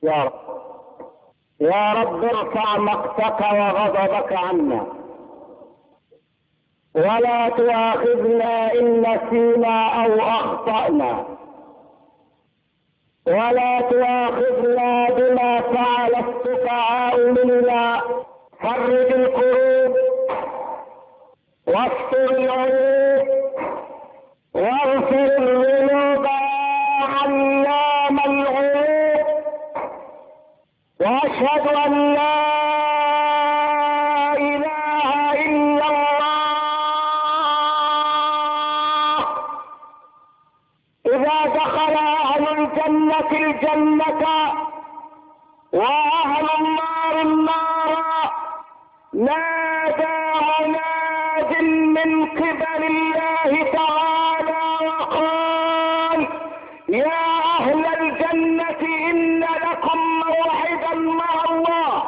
يا رب، يا رب ارفع مقتك وغضبك عنا، ولا تؤاخذنا إن نسينا أو أخطأنا، ولا تؤاخذنا بما فعل السفهاء منا. فرج الكروب واستر العيوب واغفر الذنوب يا علام الغيوب. واشهد ان لا اله الا الله. اذا دخل اهل الجنة الجنة واهل النار النار نادى مناد من قبل الله تعالى وقال: يا اهل الجنة ان لكم موعدا مع الله.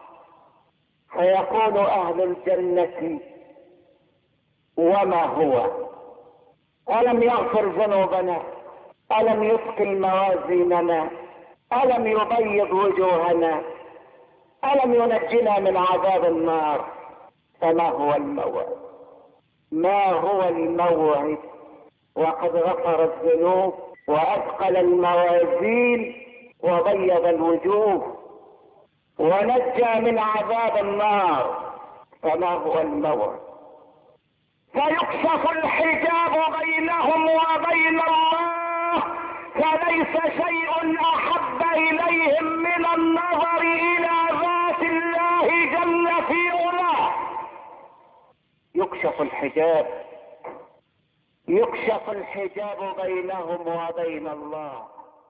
فيقول اهل الجنة: وما هو؟ الم يغفر ذنوبنا؟ الم يثقل موازيننا؟ الم يبيض وجوهنا؟ الم ينجنا من عذاب النار؟ فما هو الموعد؟ ما هو الموعد وقد غفر الذنوب واثقل الموازين وبيض الوجوه ونجى من عذاب النار؟ فما هو الموعد؟ فيكشف الحجاب بينهم وبين الله، فليس شيء احب اليهم من النظر الى ذات الله جل في علاه. يكشف الحجاب بينهم وبين الله،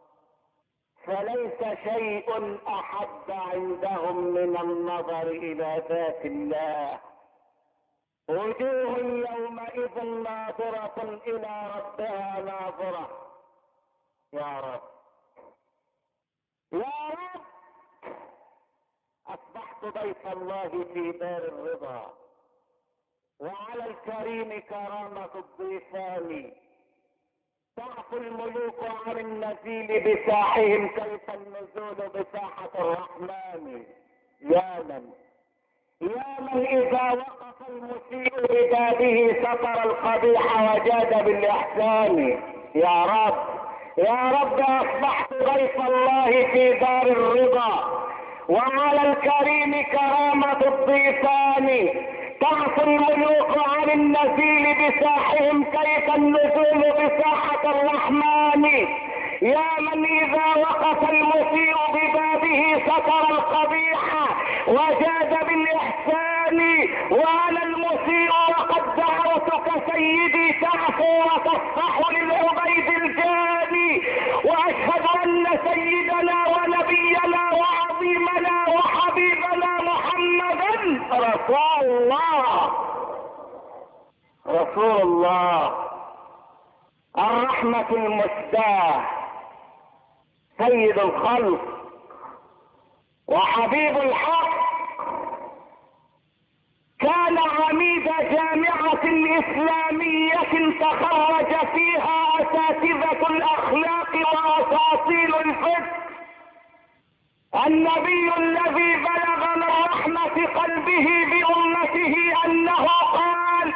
فليس شيء احب عندهم من النظر الى ذات الله. وجوه يومئذ ناظرة الى ربها ناظرة. يا رب، يا رب، اصبحت ضيف الله في دار الرضا، وعلى الكريم كرامة الضيفان. تعفو الملوك عن النزيل بساحهم كيف النزول بساحة الرحمن. يا من إذا وقف المسيء ببابه ستر القبيح وجاد بالإحسان. يا رب أصبحت ضيف الله في دار الرضا، وعلى الكريم كرامة الضيفان. تعفو الملوك عن النزيل بساحهم كيف النزول بساحة الرحمن. يا من إذا وقف المسيء ببابه ستر القبيح وجاد بالإحسان. وأنا المسيء وقد دعوتك سيدي تعفو وتصفح للعبيد الجاني. وأشهد أن سيدنا ونبينا وعظيمنا وحبيبنا محمدا رسول الله الرحمة المسداة، سيد الخلق وحبيب الحق. كان عميد جامعة إسلامية تخرج فيها أساتذة الأخلاق وأساطيل الفقه. النبي الذي بلغ من رحمة قلبه بأمته أنه قال: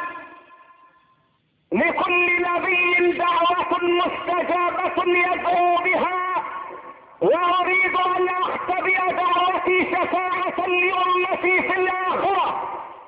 لكل نبي دعوة مستجابة يدعو بها، وأريد أن أختبئ دعوتي شفاعة لأمتي في الآخرة.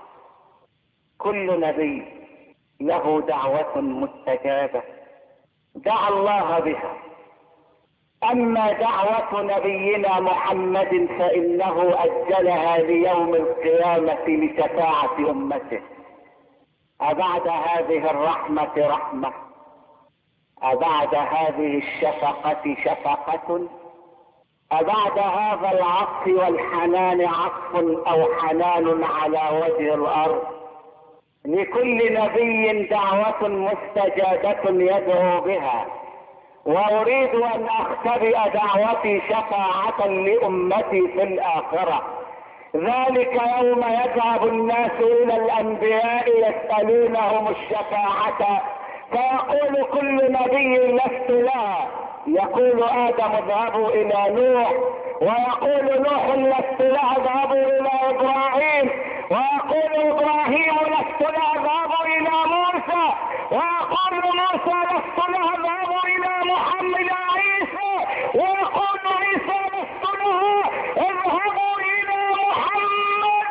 كل نبي له دعوة مستجابة دعا الله بها، أما دعوة نبينا محمد فإنه أجلها ليوم القيامة لشفاعة أمته. أبعد هذه الرحمة رحمة؟ أبعد هذه الشفقة شفقة؟ أبعد هذا العطف والحنان عطف أو حنان على وجه الأرض؟ لكل نبي دعوة مستجابة يدعو بها، وأريد أن أختبئ دعوتي شفاعة لأمتي في الآخرة. ذلك يوم يذهب الناس إلى الأنبياء يسألونهم الشفاعة، فيقول كل نبي: لست لها يقول آدم اذهبوا إلى نوح، ويقول نوح لست اذهبوا إلى إبراهيم، ويقول إبراهيم لست اذهبوا إلى موسى، ويقول موسى لست اذهبوا إلى محمد عيسى، ويقول عيسى لست اذهبوا إلى محمد.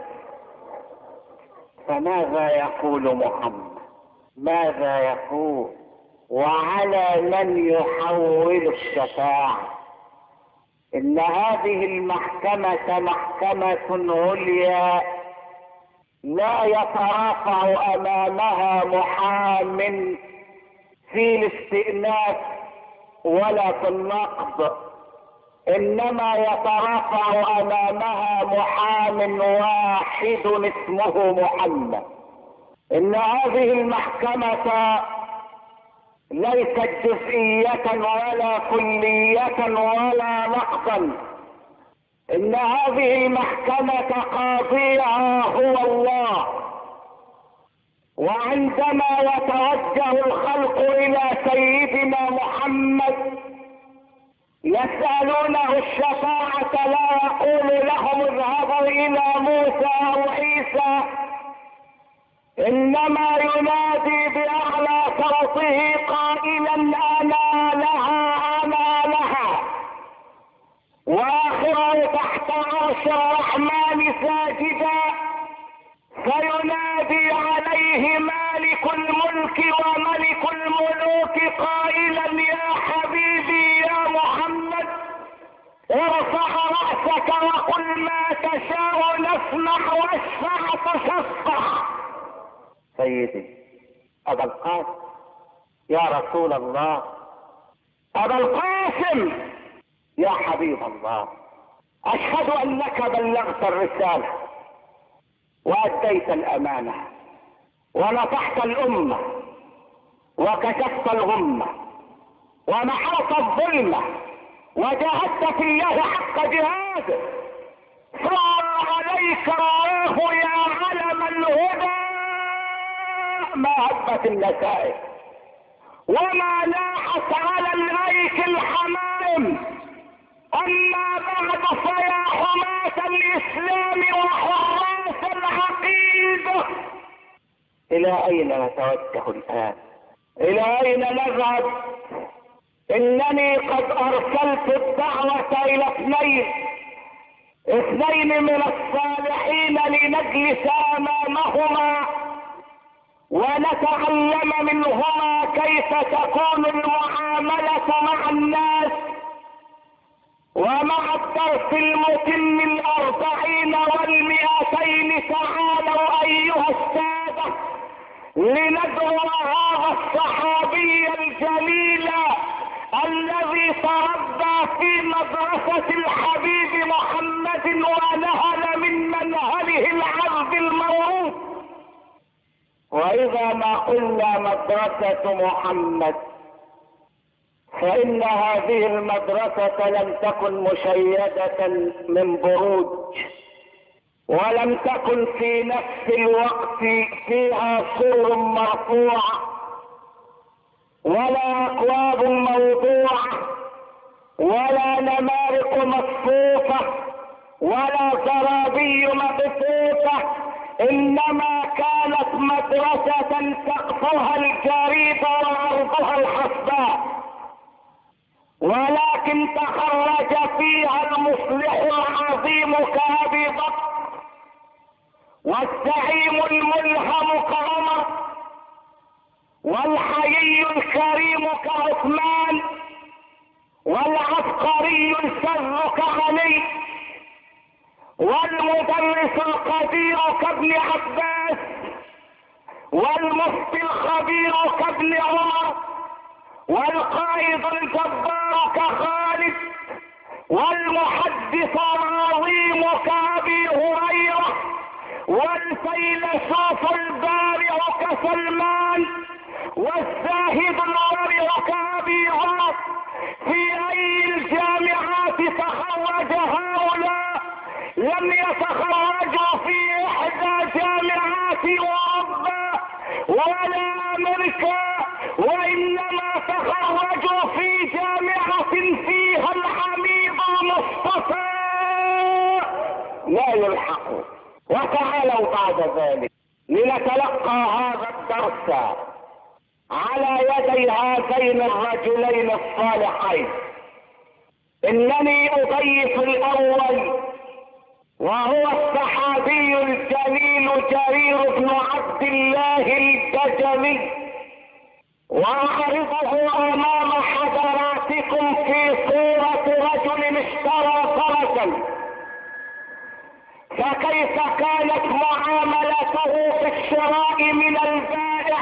فماذا يقول محمد؟ ماذا يقول؟ وعلى من يحول الشفاعة؟ إن هذه المحكمة محكمة عليا لا يترافع أمامها محام في الاستئناف ولا في النقض، إنما يترافع أمامها محام واحد اسمه محمد. إن هذه المحكمة ليست جزئية ولا كلية ولا نقضا، إن هذه المحكمة قاضيها هو الله. وعندما يتوجه الخلق إلى سيدنا محمد يسألونه الشفاعة لا يقول لهم اذهبوا إلى موسى أو عيسى، إنما ينادي بأعلى صوته قائلا أنا لها أنا لها، وآخره تحت عرش الرحمن ساجدا، فينادي عليه مالك الملك وملك الملوك قائلا يا حبيبي يا محمد ارفع رأسك وقل ما تشاء نسمع واشفع تشفع. سيدي أبا القاسم يا رسول الله، أبا القاسم يا حبيب الله، أشهد أنك بلغت الرسالة وأديت الأمانة ونصحت الأمة وكشفت الغمة ومحوت الظلمة وجاهدت في الله حق جهاده، صار عليك الله يا علم الهدى ما هبت النتائج وما لاحت على الأيك الحمائم. أما بعد فيا حماة الإسلام وحراس العقيدة، إلى أين نتوجه الآن؟ إلى أين نذهب؟ إنني قد أرسلت الدعوة إلى اثنين من الصالحين لنجلس أمامهما ونتعلم منهما كيف تكون المعاملة مع الناس. ومع الدرس المتم 40 و200 تعالوا أيها السادة لندعو هذا الصحابي الجليل الذي تربى في مدرسة الحبيب محمد ونهل من منهله العذب الموروث. وإذا ما قلنا مدرسة محمد فإن هذه المدرسة لم تكن مشيدة من بروج، ولم تكن في نفس الوقت فيها سور مرفوعة ولا أكواب موضوعة ولا نمارق مصفوفة ولا زرابي مبثوثة، إنما كانت مدرسة سقفها الجريد وعرضها الحصباء، ولكن تخرج فيها المصلح العظيم كأبي بكر والزعيم الملهم كعمر والحيي الكريم كعثمان والعبقري الفذ كعلي والمدرس القدير كابن عباس والمفتي الخبير كابن عمر والقائد الجبار كخالد والمحدث العظيم كأبي هريرة والفيلسوف البارع كسلمان والزاهد الورع كأبي عمر. في أي الجامعات تخرج هؤلاء؟ لم يتخرجوا في إحدى جامعات أوروبا ولا أمريكا، وإنما تخرجوا في جامعات بيعة فيها الحميد المصطفى لا يلحق. وتعالوا بعد ذلك لنتلقى هذا الدرس على يدي هذين الرجلين الصالحين. انني اضيف الاول وهو الصحابي الجليل جرير بن عبد الله البجلي، واعرضه امام حضراتكم في صورة رجل اشترى فرسا، فكيف كانت معاملته في الشراء من البائع؟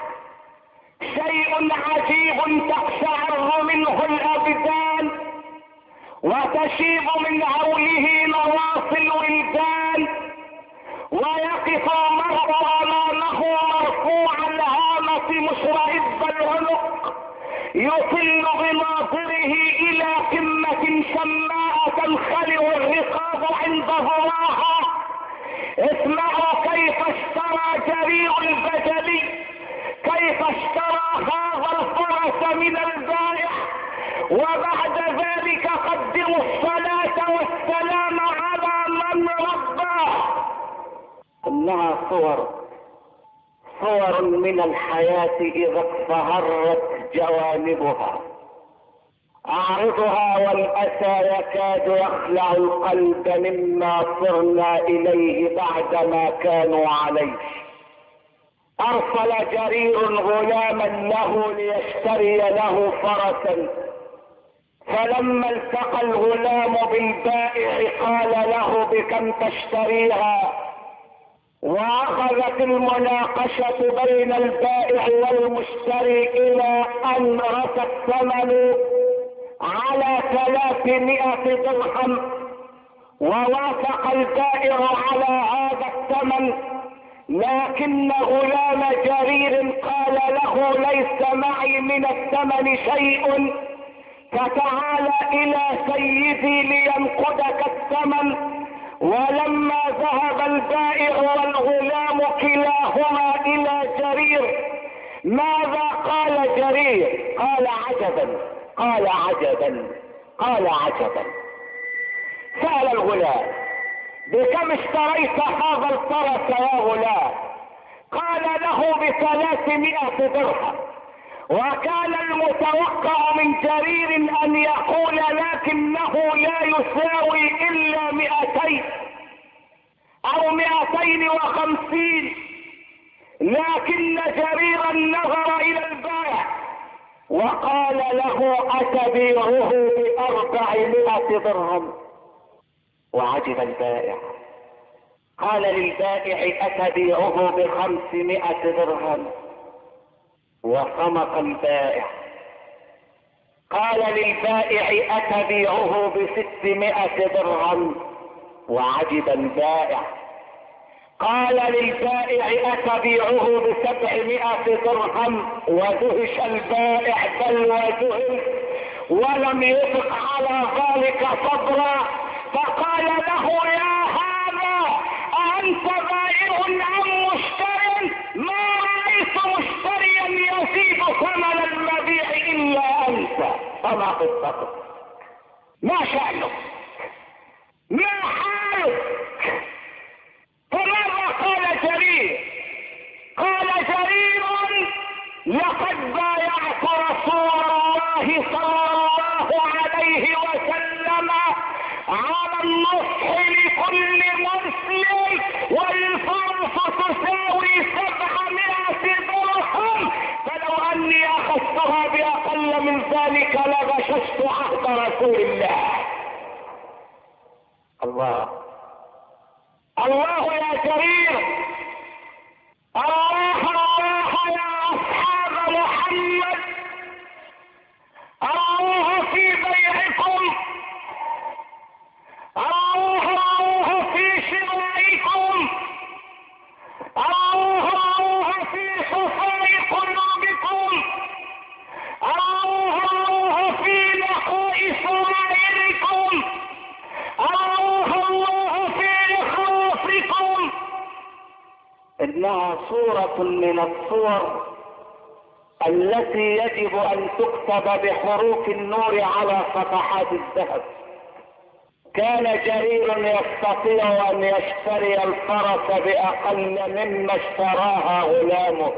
شيء عجيب تقشعر منه الابدان وتشيب من هوله نواصي الولدان، ويقف المرء امامه مرفوع الهامة مشرئب العنق يطل بناظره الى قمة شماء تنخلع الرقاب عند ظهرها. اسمعوا كيف اشترى جرير البجلي، كيف اشترى هذا الفرس من البائع. وبعد ذلك قدموا الصلاة والسلام على من رباه. انها صور من الحياة اذا اصفهرت جوانبها. اعرضها والاسى يكاد يخلع القلب مما صرنا اليه بعدما كانوا عليه. ارسل جرير غلاما له ليشتري له فرسا، فلما التقى الغلام بالبائع قال له بكم تشتريها؟ واخذت المناقشة بين البائع والمشتري الى ان رسى الثمن على 300 درهم، ووافق البائع على هذا الثمن، لكن غلام جرير قال له ليس معي من الثمن شيء، فتعال الى سيدي لينقدك الثمن. ولما ذهب البائع والغلام كلاهما الى جرير، ماذا قال جرير؟ قال عجبا، قال عجبا، قال عجبا. سأل الغلام بكم اشتريت هذا الفرس يا غلام؟ قال له ب300 درهم. وكان المتوقع من جرير ان يقول لكنه لا يساوي الا 200 او 250، لكن جريرا نظر الى البائع وقال له اتبيعه ب400 درهم. وعجب البائع، قال للبائع اتبيعه ب500 درهم؟ وصمت البائع. قال للبائع اتبيعه ب600 درهم؟ وعجب البائع. قال للبائع اتبيعه ب700 درهم؟ ودهش البائع بل وذهل ولم يطق على ذلك صبرا، فقال له يا هذا أأنت بائع أم مشتر؟ ما رأيت مشتريا يزيد ثمن المبيع إلا أنت. فما قصتك؟ ما شأنك؟ ما حالك؟ فماذا قال جرير؟ قال جرير لقد بايعت رسول الله صلى الله عليه وسلم على النصح لكل مسلم، والفرس تساوي 700 درهم، فلو اني اخذتها باقل من ذلك لغششت عهد رسول الله. الله الله يا جرير، الله الله يا اصحاب محمد، الله في بيعكم، الله في شرائكم، الله في صفاء قلوبكم، الله في نقاء سرائركم، الله في إخلاصكم. إنها صورة من الصور التي يجب ان تكتب بحروف النور على صفحات الذهب. كان جرير يستطيع ان يشتري الفرس باقل مما اشتراها غلامه،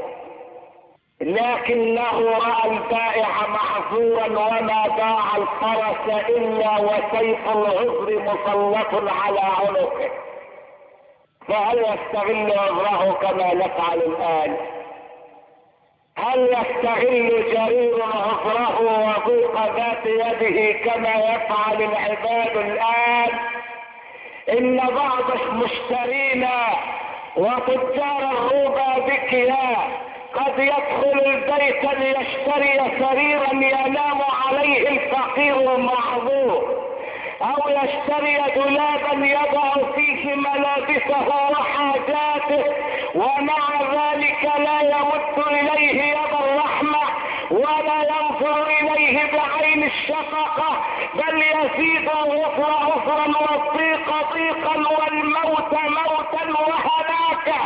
لكنه راى البائع معذورا وما باع الفرس الا وسيف العذر مسلط على عنقه. فهل يستغل عذره كما نفعل الان؟ هل يستغل جرير عذره وضيق ذات يده كما يفعل العباد الان؟ ان بعض المشترين وتجار الروبا بكيا قد يدخل البيت ليشتري سريرا ينام عليه الفقير المعذور، او يشتري دولابا يضع فيه ملابسه وحاجاته، ومع ذلك لا يمد اليه يد الرحمة ولا ينظر اليه بعين الشفقة، بل يزيد العسر عسرا والضيق ضيقا والموت موتا وهلاكا.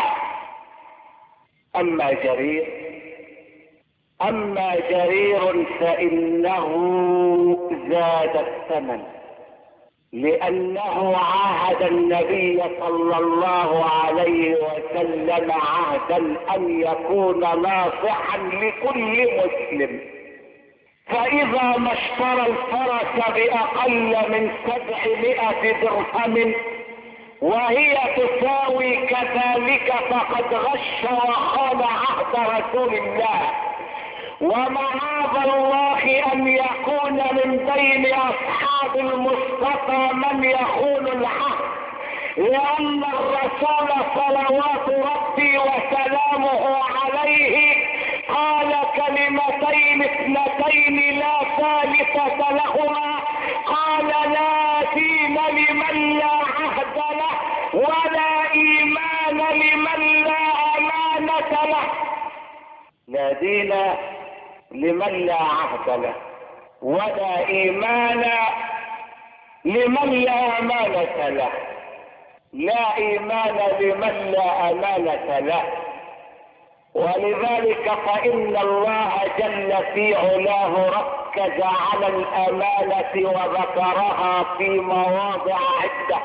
اما جرير فانه زاد الثمن، لانه عاهد النبي صلى الله عليه وسلم عهدا ان يكون ناصحا لكل مسلم، فاذا ما اشترى الفرس باقل من 700 درهم وهي تساوي كذلك فقد غش وخان عهد رسول الله. ومعاذ الله ان يكون من بين اصحاب المصطفى من يخون العهد، لان الرسول صلوات ربي وسلامه عليه قال كلمتين اثنتين لا ثالثة لهما، قال لا دين لمن لا عهد له ولا ايمان لمن لا امانة له. لا دين لمن لا عهد له ولا ايمان لمن لا امانة له. لا ايمان لمن لا امانة له. ولذلك فان الله جل في علاه ركز على الامانة وذكرها في مواضع عدة.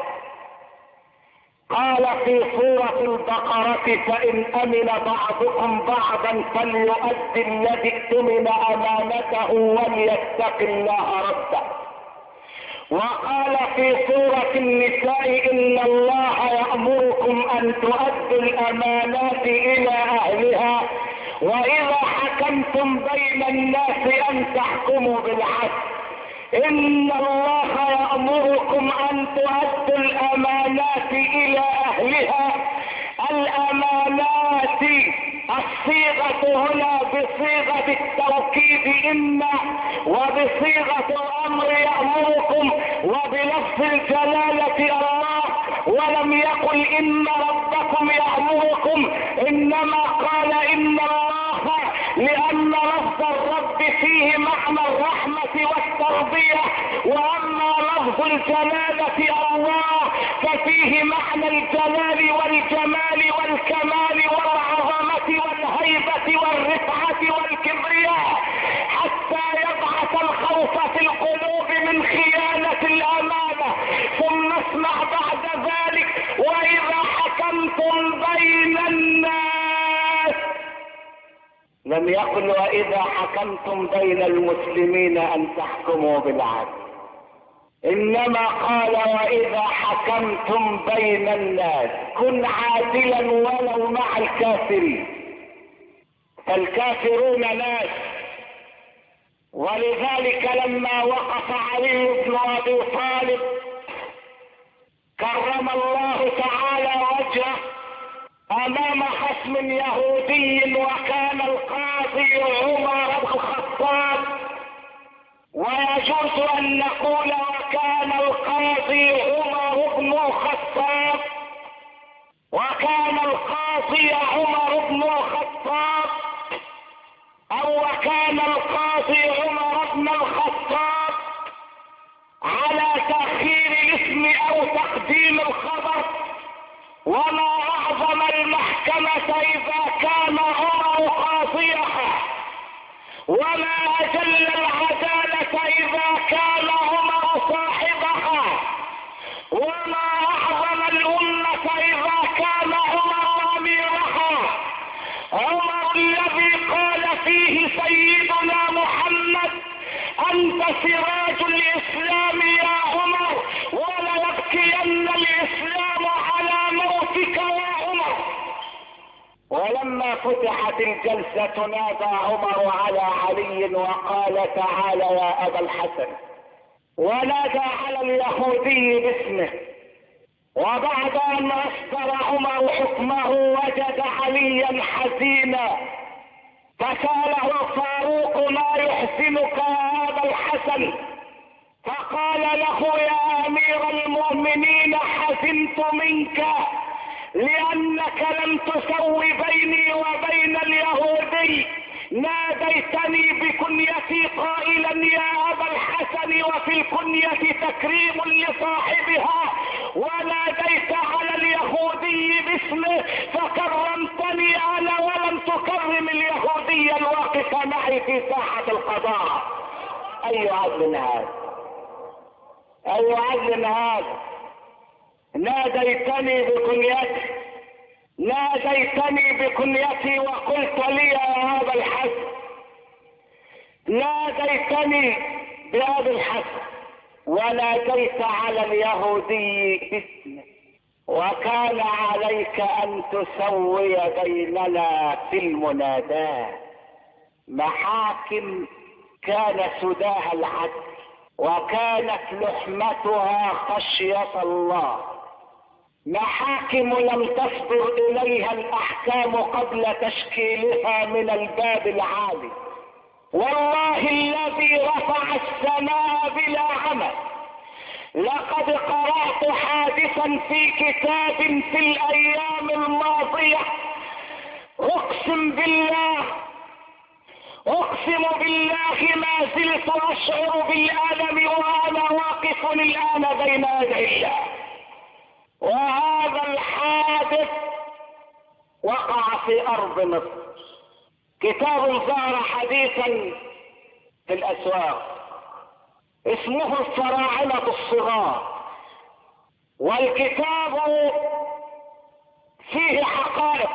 قال في سورة البقرة فإن أمن بعضكم بعضا فليؤدي الذي اؤتمن أمانته وليتق الله ربه. وقال في سورة النساء إن الله يأمركم أن تؤدوا الأمانات إلى أهلها وإذا حكمتم بين الناس أن تحكموا بالعدل. إن الله يأمركم أن تؤدوا الأمانات إلى أهلها. الأمانات الصيغة هنا بصيغة التوكيد إن، وبصيغة الأمر يأمركم، وبلفظ الجلالة الله، ولم يقل إن ربكم يأمركم، إنما قال إن الله، لأن لفظ الرب فيه معنى الرحمة والتربية، وأما لفظ الجلالة الله ففيه معنى الجلال والجمال والكمال والعظمة والهيبة والرفعة والكبرياء، حتى يبعث الخوف في القلوب من خيانة الأمانة. ثم اسمع بعد ذلك وإذا حكمتم بين الناس، لم يقل وإذا حكمتم بين المسلمين أن تحكموا بالعدل، إنما قال وإذا حكمتم بين الناس كن عادلا ولو مع الكافرين، فالكافرون ناس. ولذلك لما وقف علي بن أبي طالب كرم الله تعالى وجهه امام خصم يهودي وكان القاضي عمر بن الخطاب، ويجوز ان نقول وكان القاضي عمر بن الخطاب، وكان القاضي عمر بن الخطاب، او وكان القاضي عمر بن الخطاب، على تأخير الاسم او تقديم الخبر. وما اعظم المحكمة اذا كان عمر قاضيها، وما أجل العدالة إذا كان عمر صاحبها، وما أعظم الأمة إذا كان عمر أميرها. عمر الذي قال فيه سيدنا محمد: أنت سراج الإسلام يا عمر، وليبكين الإسلام على موتك يا عمر. ولما فتحت الجلسة نادى عمر على علي وقال: تعال يا أبا الحسن، ونادى على اليهودي باسمه. وبعد أن أصدر عمر حكمه وجد عليا حزينا، فسأله الفاروق: ما يحزنك يا أبا الحسن؟ فقال له: يا أمير المؤمنين، حزنت منك لأنك لم تسوي بيني وبين اليهودي. ناديتني بكنيتي قائلا يا أبا الحسن، وفي الكنية تكريم لصاحبها، وناديت على اليهودي باسمه فكرمتني أنا ولم تكرم اليهودي الواقف معي في ساحة القضاء. أي عدل هذا؟ أي عدل هذا؟ ناديتني بكنيتي وقلت لي يا أبا الحسن، ناديتني بأبي الحسن، وناديت على اليهودي باسمه، وكان عليك أن تسوي بيننا في المناداة. محاكم كان سداها العدل، وكانت لحمتها خشية الله. محاكم لم تصدر إليها الأحكام قبل تشكيلها من الباب العالي. والله الذي رفع السماء بلا عمل، لقد قرأت حادثا في كتاب في الأيام الماضية، أقسم بالله ما زلت أشعر بالألم وأنا واقف الآن بين يدي الله. وهذا الحادث وقع في أرض مصر. كتاب ظهر حديثا في الأسواق اسمه الفراعنة الصغار، والكتاب فيه حقائق.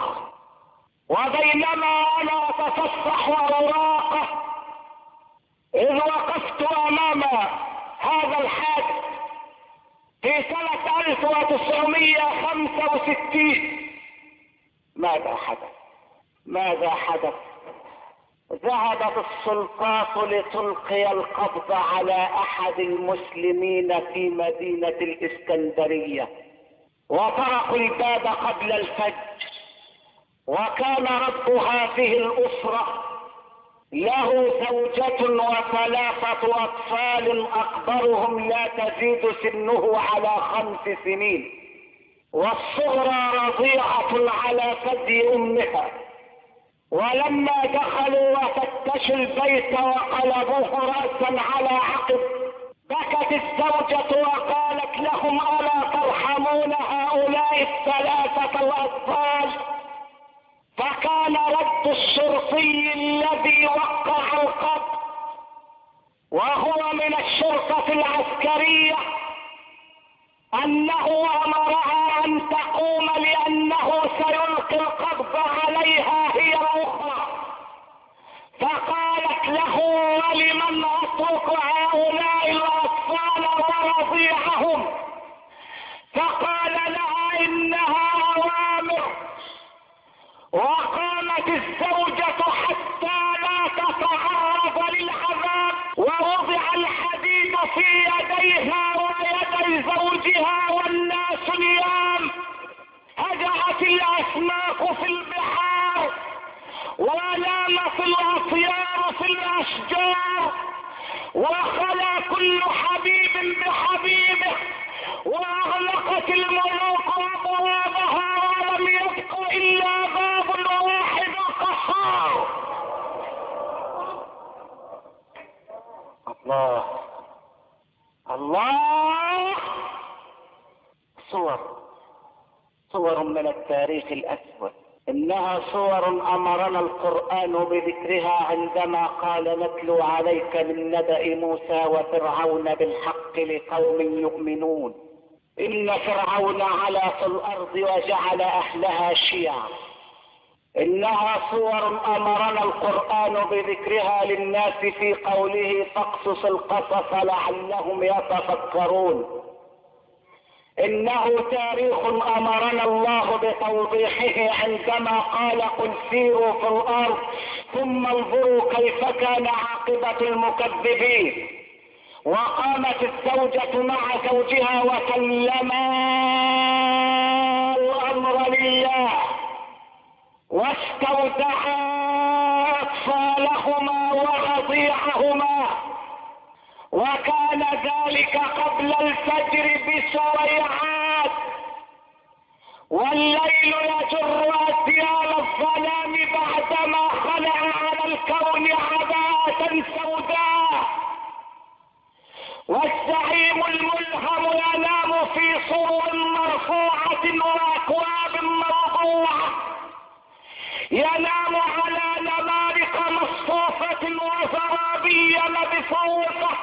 وبينما أنا أتصفح وأراقه إذ وقفت أمام هذا الحادث في سنة 1965. ماذا حدث؟ ذهبت السلطات لتلقي القبض على أحد المسلمين في مدينة الإسكندرية، وطرقوا الباب قبل الفجر. وكان رب هذه الأسرة له زوجة وثلاثة أطفال، أكبرهم لا تزيد سنه على 5 سنين، والصغرى رضيعة على ثدي أمها. ولما دخلوا وفتشوا البيت وقلبوه رأسا على عقب، بكت الزوجة وقالت لهم: ألا ترحمون هؤلاء الثلاثة الأطفال؟ فكان رد الشرطي الذي وقع القبض، وهو من الشرطة العسكرية، أنه أمرها أن تقوم لأنه سيلقي القبض عليها هي الأخرى. فقالت له: ولمن أترك هؤلاء الأطفال ورضيعهم؟ فقال لها: إنها أوامر. وقامت الزوجة حتى لا تتعرض للعذاب، ووضع الحديد في يديها ويدي زوجها والناس نيام. هجعت الأسماك في البحار، ونامت الأطيار في الأشجار، وخلا كل حبيب بحبيبه، وأغلقت الملوك أبوابها، ولم يبق إلا باب واحد قصار. الله، صور من التاريخ الأسود. إنها صور أمرنا القرآن بذكرها عندما قال نتلو عليك من نبأ موسى وفرعون بالحق لقوم يؤمنون. إن فرعون علا في الأرض وجعل أهلها شيعا. إنها صور أمرنا القرآن بذكرها للناس في قوله فاقصص القصص لعلهم يتفكرون. إنه تاريخ أمرنا الله بتوضيحه عندما قال قل سيروا في الأرض ثم انظروا كيف كان عاقبة المكذبين. وقامت الزوجة مع زوجها وسلما الأمر لله واستودعا أطفالهما ورضيعهما، وكان ذلك قبل الفجر بسريعات، والليل يجر أسيال الظلام بعدما خلع على الكون عباءة سوداء، والزعيم الملهم ينام في صور مرفوعة وأكواب موضوعة، ينام على نمارق مصفوفة وزرابي مبثوثة،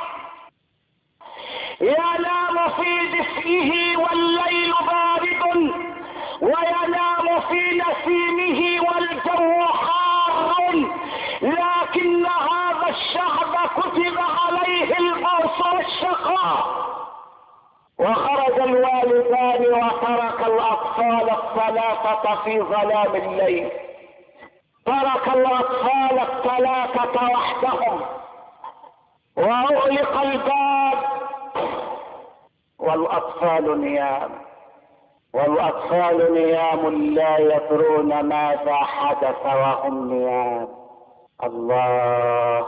ينام في دفئه والليل بارد، وينام في نسيمه والجو حار، لكن هذا الشعب كتب عليه البؤس والشقاء. وخرج الوالدان وترك الأطفال الثلاثة في ظلام الليل، ترك الأطفال الثلاثة وحدهم، وأغلق الباب، والأطفال نيام، والأطفال نيام لا يدرون ماذا حدث وهم نيام. الله.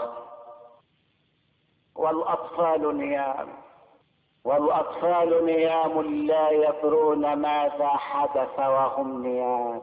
والأطفال نيام، والأطفال نيام لا يدرون ماذا حدث وهم نيام.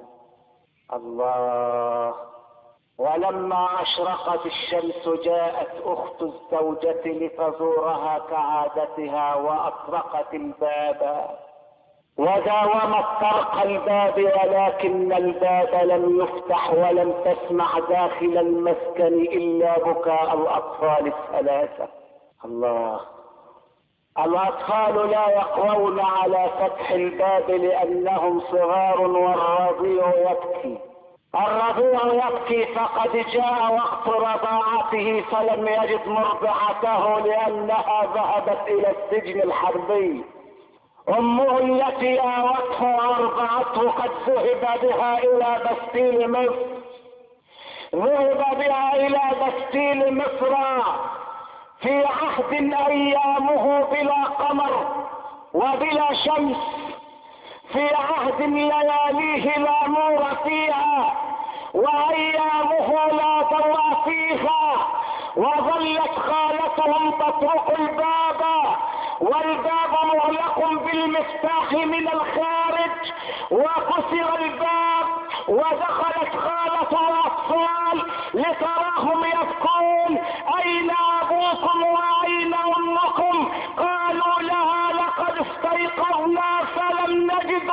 الله. ولما أشرقت الشمس جاءت أخت الزوجة لتزورها كعادتها وأطرقت الباب وداومت طرق الباب، ولكن الباب لم يفتح ولم تسمع داخل المسكن إلا بكاء الأطفال الثلاثة. الله. الأطفال لا يقوون على فتح الباب لأنهم صغار، والرضيع يبكي. الرضيع يبكي فقد جاء وقت رضاعته فلم يجد مرضعته لأنها ذهبت إلى السجن الحربي. أمه التي آوته وأرضعته قد ذهب بها إلى بستيل مصر، ذهب بها إلى بستيل مصر في عهد أيامه بلا قمر وبلا شمس، في عهد لياليه لا نور فيها وأيامه لا ضوء فيها. وظلت خالتهم تطرق الباب والباب مغلق بالمفتاح من الخارج، وكسر الباب ودخلت خالة الأطفال لتراهم يبكون: أين أبوكم وأين أمكم؟ قالوا لها: لقد استيقظنا فلم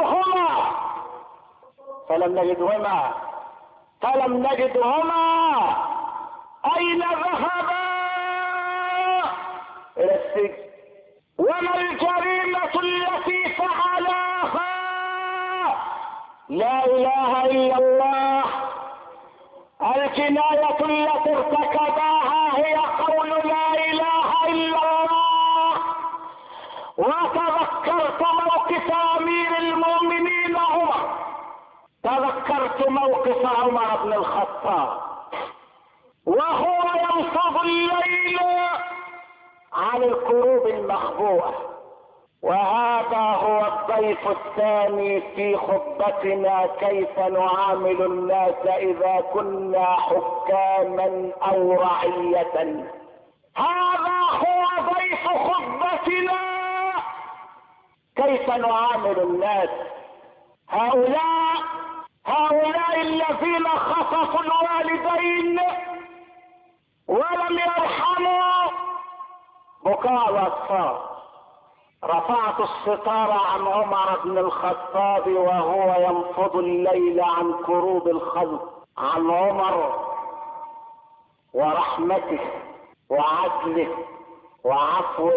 نجدهما. أين ذهبا؟ إلى السجن. وما الجريمة التي فعلاها؟ لا إله إلا الله. الجناية التي ارتكباها هي قول لا إله إلا الله. وتذكرت موقف أمير المؤمنين عمر، تذكرت موقف عمر بن الخطاب وهو ينفض الليل عن الكروب المخبوءة. وهذا هو الضيف الثاني في خطبتنا: كيف نعامل الناس إذا كنا حكاما أو رعية. هذا هو ضيف خطبتنا: كيف نعامل الناس. هؤلاء الذين خطفوا الوالدين ولم يرحموا، بكاء الأطفال. رفعت الستار عن عمر بن الخطاب وهو ينفض الليل عن كروب الخلق، عن عمر ورحمته وعدله وعفوه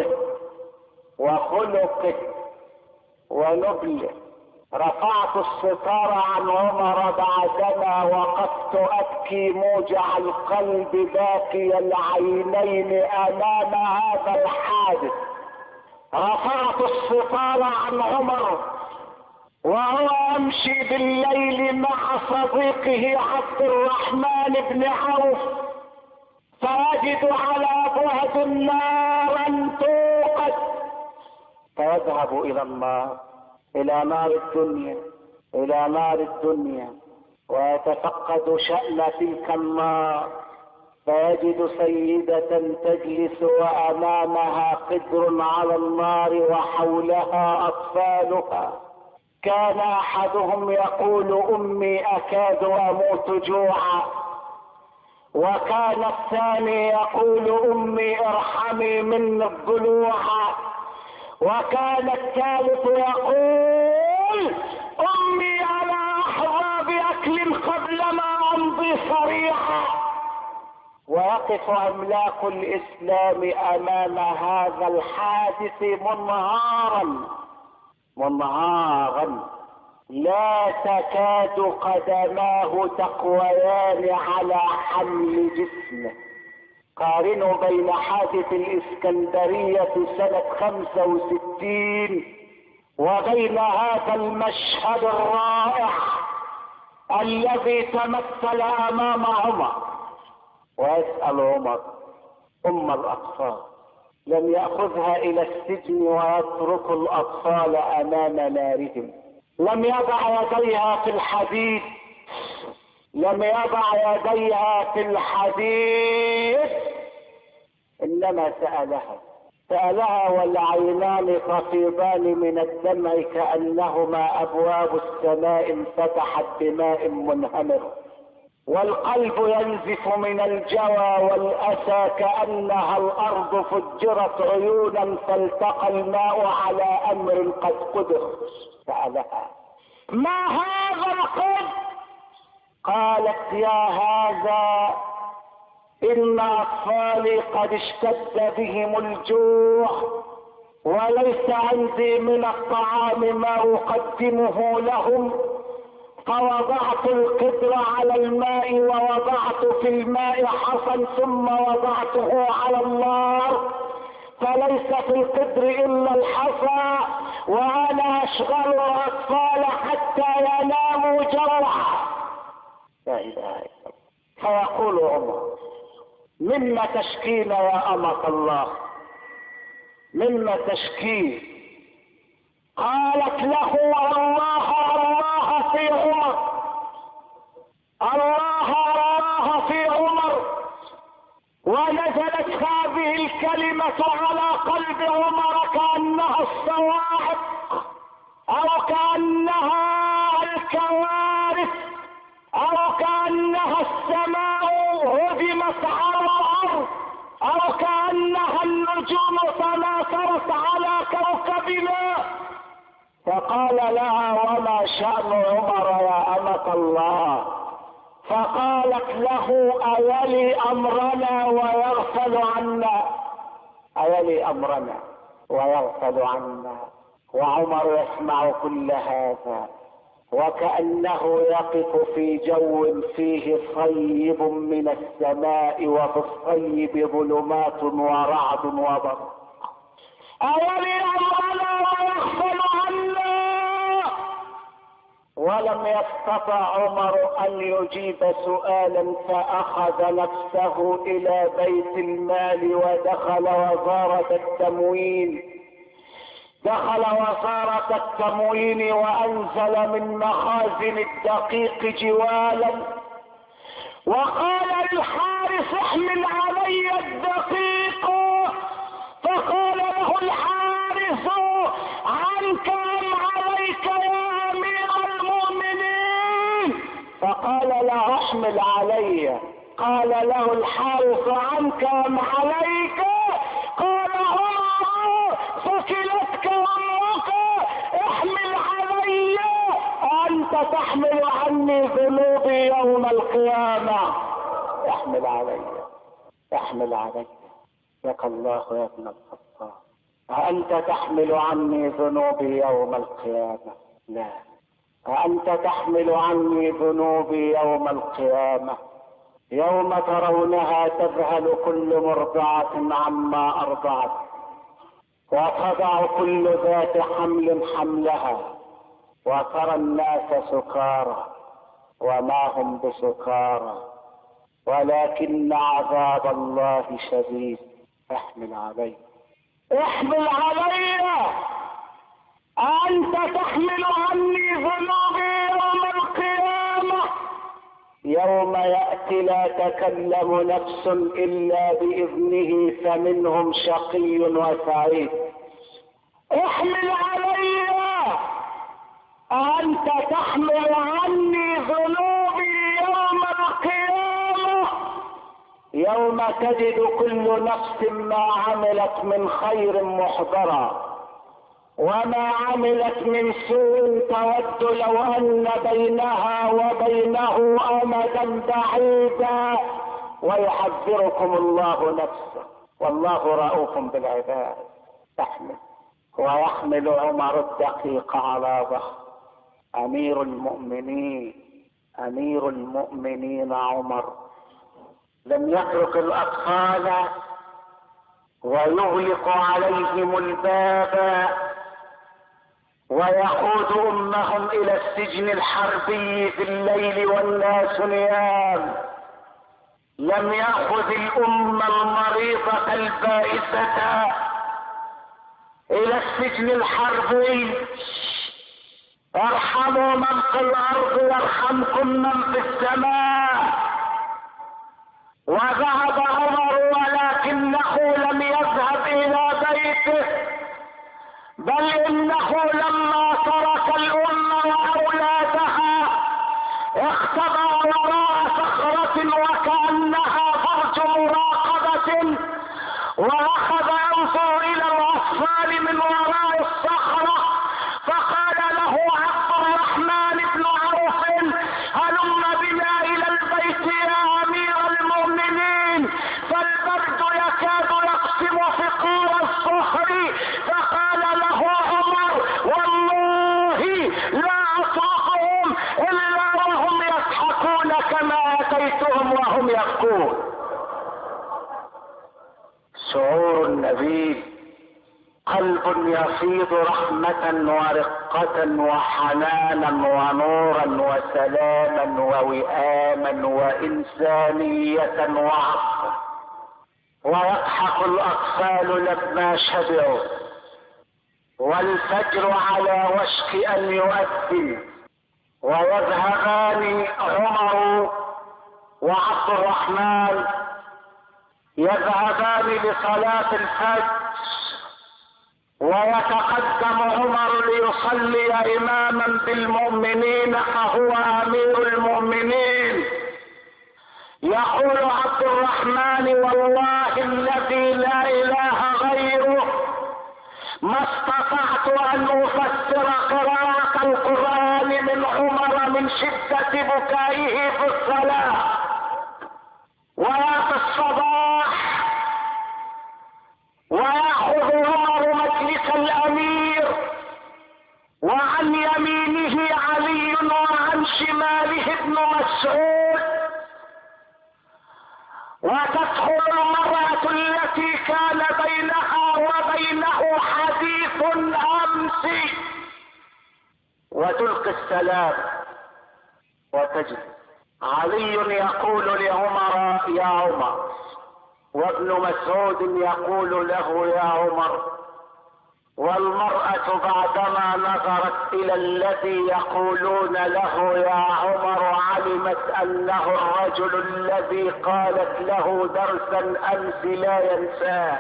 وخلقه ونبله. رفعت الستار عن عمر بعدما وقفت ابكي موجع القلب باكي العينين امام هذا الحادث. رفعت الستار عن عمر وهو يمشي بالليل مع صديقه عبد الرحمن بن عوف، فيجد على بعد نارا توقد، فيذهب الى النار، الى نار الدنيا، الى نار الدنيا، ويتفقد شأن تلك النار، فيجد سيدة تجلس وامامها قدر على النار وحولها اطفالها. كان احدهم يقول امي اكاد اموت جوعا، وكان الثاني يقول امي ارحمي مني الضلوع، وكان الثالث يقول امي على احظى باكل قبل ما امضي صريعا. ويقف عملاق الاسلام امام هذا الحادث منهارا لا تكاد قدماه تقويان على حمل جسمه. قارنوا بين حادث الاسكندرية سنة 65 وبين هذا المشهد الرائع الذي تمثل امام عمر. ويسأل عمر ام الاطفال، لم يأخذها الى السجن ويترك الاطفال امام نارهم، لم يضع يديها في الحديد، لم يضع يديها في الحديد، انما سألها والعينان تفيضان من الدمع كأنهما ابواب السماء انفتحت بماء منهمر، والقلب ينزف من الجوى والاسى كأنها الارض فجرت عيونا فالتقى الماء على امر قد قدر. سألها ما هذا القدر؟ قالت يا هذا ان اطفالي قد اشتد بهم الجوع وليس عندي من الطعام ما اقدمه لهم، فوضعت القدر على الماء ووضعت في الماء حصى ثم وضعته على النار، فليس في القدر الا الحصى، وانا اشغل الاطفال حتى يناموا جوعا. لا اله الا الله. فيقول عمر مما تشكين يا امة الله؟ مما تشكين؟ قالت له الله في عمر، الله في عمر. ونزلت هذه الكلمة على قلب عمر كأنها الصواعق او كأنها الكوارث او كأنها السماء هدمت على الارض او كأنها النجوم تناثرت على كوكبنا. فقال لها وما شأن عمر يا أمة الله؟ فقالت له أيلي أمرنا ويغفل عنا، أيلي أمرنا ويغفل عنا. وعمر يسمع كل هذا وكأنه يقف في جو فيه صيب من السماء وفي الصيب ظلمات ورعد وبرق. أيلي أمرنا ويغفل عنا. ولم يستطع عمر أن يجيب سؤالا، فأخذ نفسه إلى بيت المال ودخل وزارة التموين. دخل وزارة التموين وأنزل من مخازن الدقيق جوالا وقال للحارس احمل علي الدقيق. فقال له الحارس عنك أم عليك يا أمير المؤمنين؟ فقال له احمل علي. قال له الحارس عنك أم عليك؟ قال عمر ثكلتك تحمل عني ذنوبي يوم القيامة. احمل علي، احمل علي. لك الله يا ابن الخطاب. أأنت تحمل عني ذنوبي يوم القيامة؟ لا. أأنت تحمل عني ذنوبي يوم القيامة، يوم ترونها تذهل كل مرضعة عما أرضعت، وتضع كل ذات حمل حملها، وترى الناس سكارى وما هم بسكارى ولكن عذاب الله شديد. احمل علي، احمل علي. أنت تحمل عني ذنوبي يوم القيامة، يوم يأتي لا تكلم نفس إلا بإذنه فمنهم شقي وسعيد. احمل علي. أنت تحمل عني ذنوبي يوم القيامة، يوم تجد كل نفس ما عملت من خير محضرا، وما عملت من سوء تود لو أن بينها وبينه أمدا بعيدا، ويحذركم الله نفسه والله رؤوف بالعباد. تحمل. ويحمل عمر الدقيق على ظهر. أمير المؤمنين، أمير المؤمنين عمر لم يترك الأطفال ويغلق عليهم الباب ويقود أمهم إلى السجن الحربي في الليل والناس نيام. لم يأخذ الأم المريضة البائسة إلى السجن الحربي. ارحموا من في الأرض يرحمكم من في السماء. وذهب عمر ولكنه لم يذهب إلى بيته، بل إنه لما ترك الأم وأولادها اختبأ وراء صخرة وكأنها برج مراقبة، وأخذ ينظر إلى الأطفال من وراء الصخرة، فقال له عبد الرحمن بن عوف: هلم بنا إلى البيت يا أمير المؤمنين، فالبرد يكاد يقسم فقار الصخر. فقال له عمر: والله لا أطرقهم إلا وهم يضحكون كما أتيتهم وهم يبكون. شعور نبيل، قلب يفيض رحمة ورقة وحنانا ونورا وسلاما ووئاما وإنسانية وعطفا. ويضحك الأطفال لما شبعوا، والفجر على وشك أن يؤذن، ويذهبان عمر وعبد الرحمن يذهبان لصلاة الفجر، ويتقدم عمر ليصلي إماما بالمؤمنين فهو أمير المؤمنين. يقول عبد الرحمن: والله الذي لا إله غيره ما استطعت أن أفسر قراءة القرآن من عمر من شدة بكائه في الصلاة. ويأتي الصباح ويأخذ عمر مجلس الأمير، وعن يمينه علي وعن شماله ابن مسعود، وتدخل المرأة التي كان بينها وبينه حديث أمس وتلقي السلام، وتجد علي يقول لعمر: يا عمر، وابن مسعود يقول له: يا عمر. والمرأة بعدما نظرت إلى الذي يقولون له يا عمر علمت أنه الرجل الذي قالت له درسا أمس لا ينساه.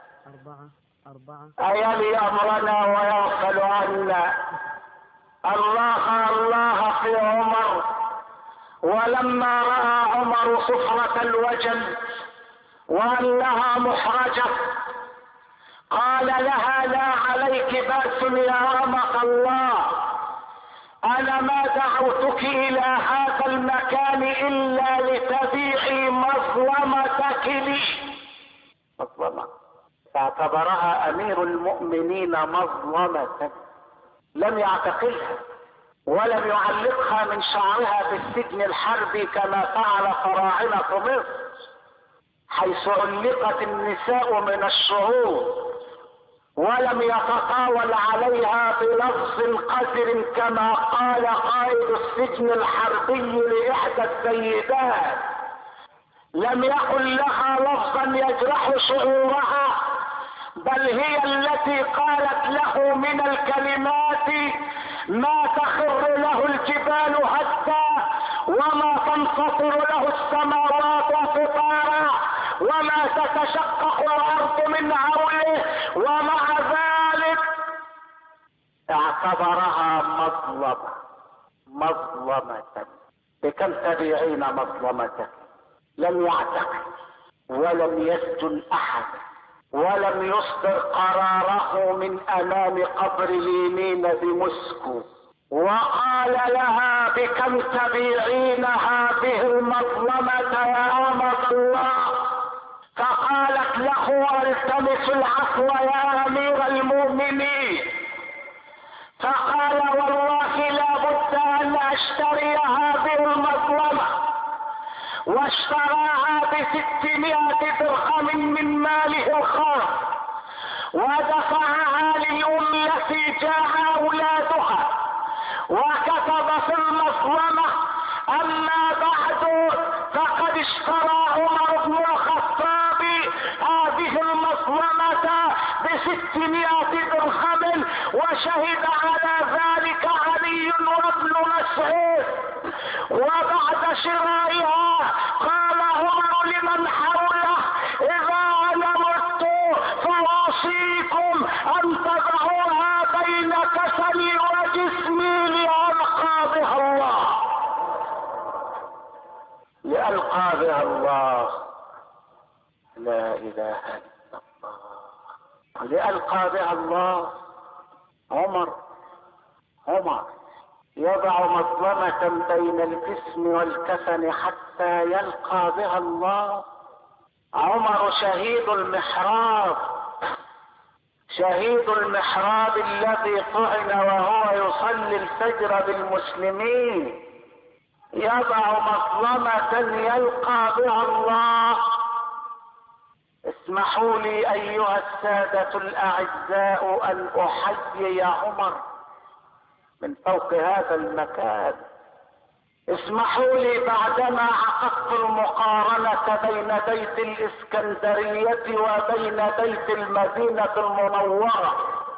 أيلي أمرنا ويغفل عنا. الله الله في عمر. ولما رأى عمر صفرة الوجل وأنها محرجة قال لها: لا عليك بأس يا أمة الله، انا ما دعوتك الى هذا المكان الا لتبيعي مظلمتك لي. مظلمة فاعتبرها امير المؤمنين مظلمة، لم يعتقلها ولم يعلقها من شعرها في السجن الحربي كما فعل فراعنة مصر، حيث علقت النساء من الشهور، ولم يتطاول عليها بلفظ قذر كما قال قائد السجن الحربي لإحدى السيدات. لم يقل لها لفظا يجرح شعورها، بل هي التي قالت له من الكلمات ما تخر له الجبال هدا، وما تنفطر له السماوات انفطارا، وما تتشقق الارض من هوله، ومع ذلك اعتبرها مظلمة. بكم تبيعين مظلمتك؟ لم يعتقل ولم يسجن احد، ولم يصدر قراره من امام قبر اليمين بموسكو، وقال لها بكم تبيعين هذه المظلمة يا أمة الله؟ فقالت له التمس العفو يا امير المؤمنين. فقال والله لا بد ان اشتري هذه المظلمة، واشتراها ب600 درهم من ماله الخاص، ودفعها للأم التي جاء أولادها، وكتب في المظلمة أما بعد فقد اشترى عمر بن الخطاب هذه المظلمة ب600 درهم، وشهد على ذلك علي وابن مسعود. وبعد شرائها قال عمر لمن حوله اذا انا مت فاوصيكم ان تضعوها بين كفني وجسمي لألقى بها الله، لألقى بها الله. لا اله الا الله، لألقى بها الله. عمر يضع مظلمة بين الجسم والكفن حتى يلقى بها الله. عمر شهيد المحراب الذي طعن وهو يصلي الفجر بالمسلمين، يضع مظلمة يلقى بها الله. اسمحوا لي ايها السادة الاعزاء ان احيي عمر من فوق هذا المكان. اسمحوا لي بعدما عقدت المقارنة بين بيت الاسكندرية وبين بيت المدينة المنورة،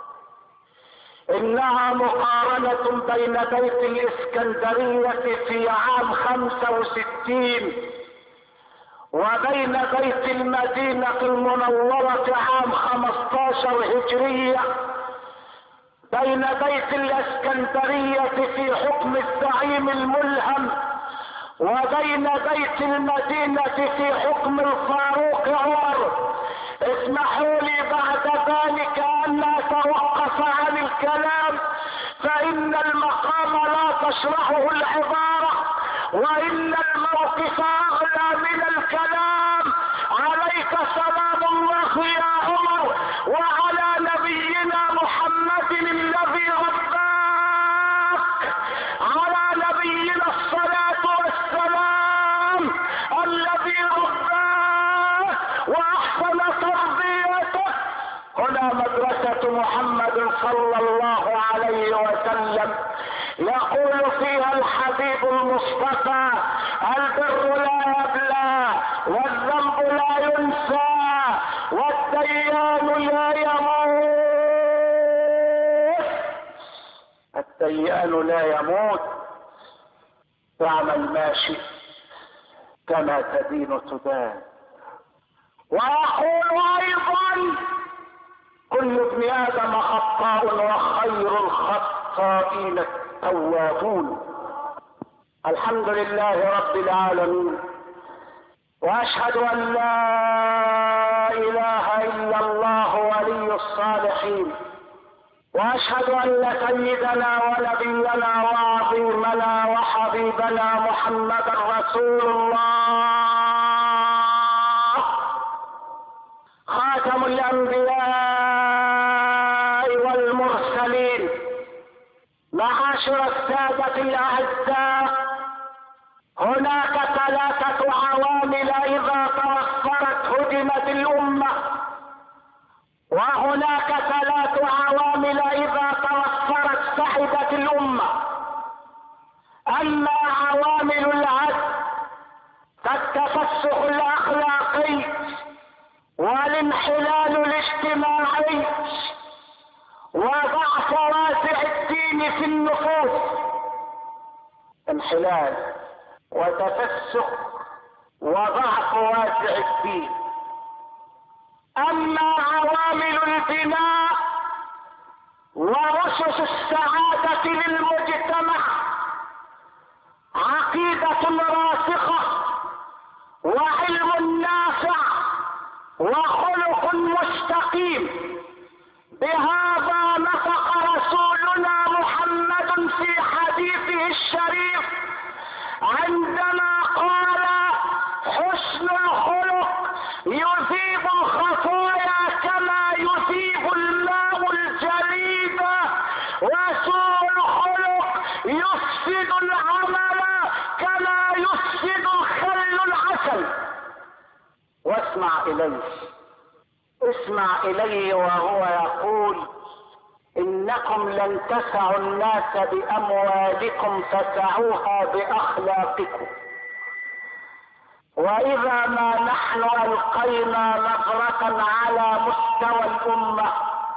انها مقارنة بين بيت الاسكندرية في عام 65 وبين بيت المدينة المنورة عام 15 هجرية. بين بيت الاسكندرية في حكم الزعيم الملهم، وبين بيت المدينة في حكم الفاروق عمر. اسمحوا لي بعد ذلك ان اتوقف عن الكلام، فان المقام لا تشرحه العبارة، وان الموقف اغلى من الكلام. عليك سلام الله يا عمر، وعلى نبينا محمد الذي رباك، على نبينا الصلاة والسلام الذي رباك واحسن تربيته. هنا مدرسة محمد صلى الله عليه وسلم، يقول فيها الحبيب المصطفى: البر لا يبلى، والذنب لا ينسى، والديان لا يموت. الديان لا يموت، فاعمل ما شئت كما تدين تدان. ويقول ايضا: كل ابن ادم خطاء وخير الخطائين التوابون. الحمد لله رب العالمين، واشهد ان لا اله الا الله ولي الصالحين، واشهد ان سيدنا ونبينا وعظيمنا وحبيبنا محمدا رسول الله خاتم الانبياء والمرسلين. معاشر السادة الاعزاء، هناك 3 عوامل اذا توفرت هدمت الامة، وهناك 3 عوامل اذا توفرت سعدت الامة. اما عوامل العدل فالتفسخ الاخلاقي والانحلال الاجتماعي وضعف واسع الدين في النفوس. انحلال وتفسخ وضعف واسع الدين. اما عوامل البناء واسس السعادة للمجتمع، عقيدة راسخة وعلم نافع وخلق مستقيم. بهذا نطق رسولنا محمد في حديثه الشريف عندما قال: حسن الخلق يذيب الخطايا كما يذيب الماء الجليد، وسوء الخلق يفسد العمل كما يفسد الخل العسل. واسمع إليه، اسمع إليه وهو يقول: إنكم لن تسعوا الناس بأموالكم فسعوها بأخلاقكم. وإذا ما نحن ألقينا نظرة على مستوى الأمة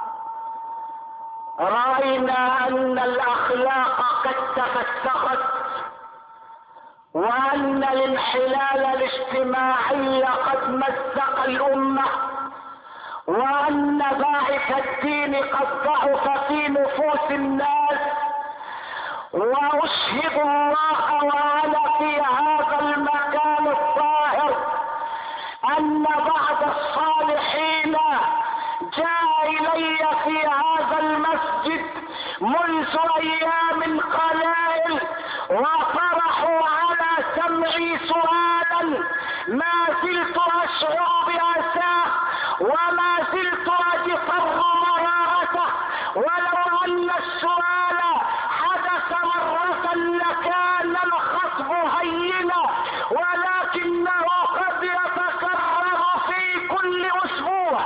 رأينا أن الأخلاق قد تفسخت، وأن الانحلال الاجتماعي قد مزق الأمة، وأن باعث الدين قد ضعف في نفوس الناس. وأشهد الله وأنا في هذا المكان الطاهر أن بعض الصالحين جاء إلي في هذا المسجد منذ أيام قلائل وطرحوا على سمعي سؤالا ما زلت أشعر بأساه وما زلت أجفر مرارته. ولو أن السؤال حدث مرة لكان الخطب هينا، ولكنه قد يتكرر في كل أسبوع.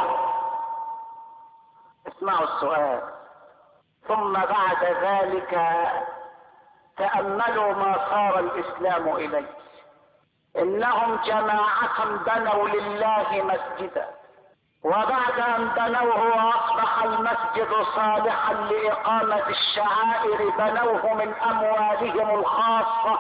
اسمعوا السؤال، ثم بعد ذلك تأملوا ما صار الإسلام إليه. إنهم جماعة بنوا لله مسجدا، وبعد أن بنوه وأصبح المسجد صالحا لإقامة الشعائر بنوه من أموالهم الخاصة.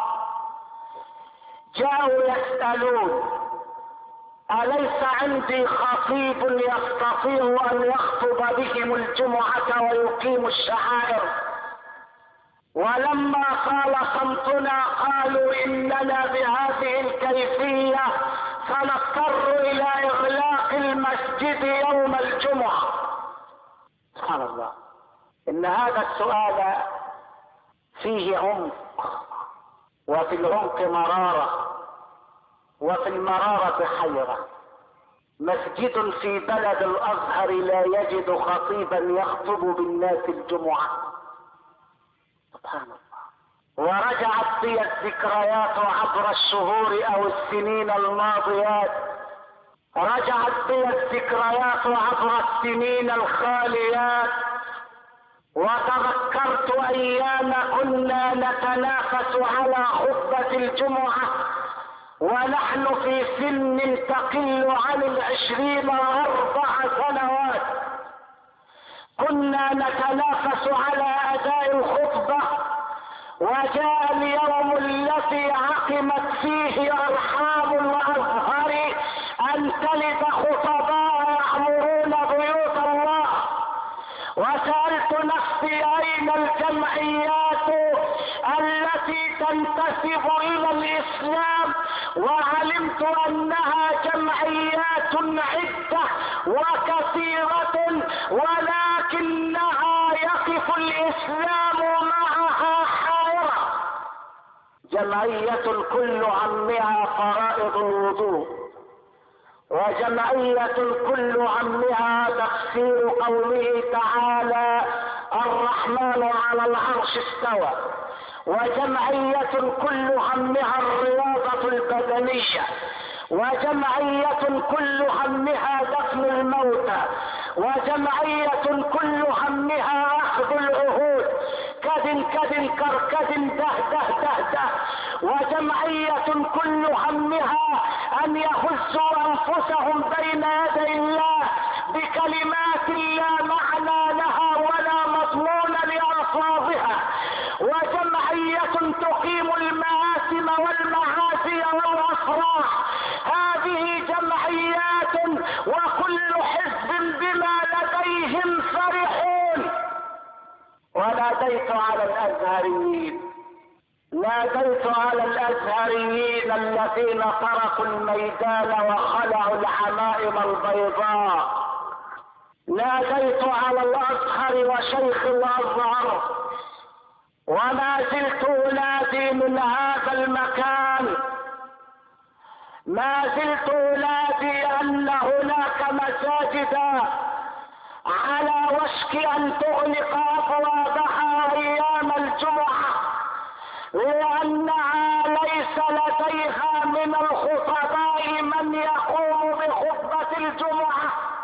جاءوا يسألون: أليس عندي خطيب يستطيع أن يخطب بهم الجمعة ويقيم الشعائر؟ ولما طال صمتنا قالوا: إننا بهذه الكيفية سنضطر إلى إغلاق المسجد يوم الجمعة. سبحان الله، إن هذا السؤال فيه عمق، وفي العمق مرارة، وفي المرارة حيرة. مسجد في بلد الأزهر لا يجد خطيبا يخطب بالناس الجمعة. سبحان الله. ورجعت بي الذكريات عبر الشهور أو السنين الماضيات، رجعت بي الذكريات عبر السنين الخاليات، وتذكرت أيام كنا نتنافس على خطبة الجمعة ونحن في سن تقل عن 24 سنوات. كنا نتنافس على أداء الخطبة، وجاء اليوم الذي عقمت فيه أرحام الأزهر أن تلد خطباء يعمرون بيوت الله. وسألت نفسي: أين الجمعيات التي تنتسب إلى الإسلام؟ وعلمت أنها جمعيات عدة وكثيرة، ولكنها يقف الإسلام معها حائرة. جمعية كل همها فرائض الوضوء، وجمعية كل همها تفسير قوله تعالى الرحمن على العرش استوى، وجمعية كل همها الرياضة البدنية، وجمعية كل همها دفن الموتى، وجمعية كل همها أخذ العهود كد كد كركد ده ده ده ده، وجمعية كل همها أن يهزوا أنفسهم بين يدي الله بكلمات لا معنى لها ولا مضمون لألفاظها، وجمعية تقيم المآثم والمعاصي والأفراح. هذه جمعيات وكل حزب بما لديهم فرحون. وناديت على الأزهريين، ناديت على الأزهريين الذين تركوا الميدان وخلعوا العمائم البيضاء، ناديت على الأزهر وشيخ الأزهر، وما زلت أنادي من هذا المكان، ما زلت أنادي أن هناك مساجد على وشك أن تغلق أبوابها أيام الجمعة، لأنها ليس لديها من الخطباء من يقوم بخطبة الجمعة.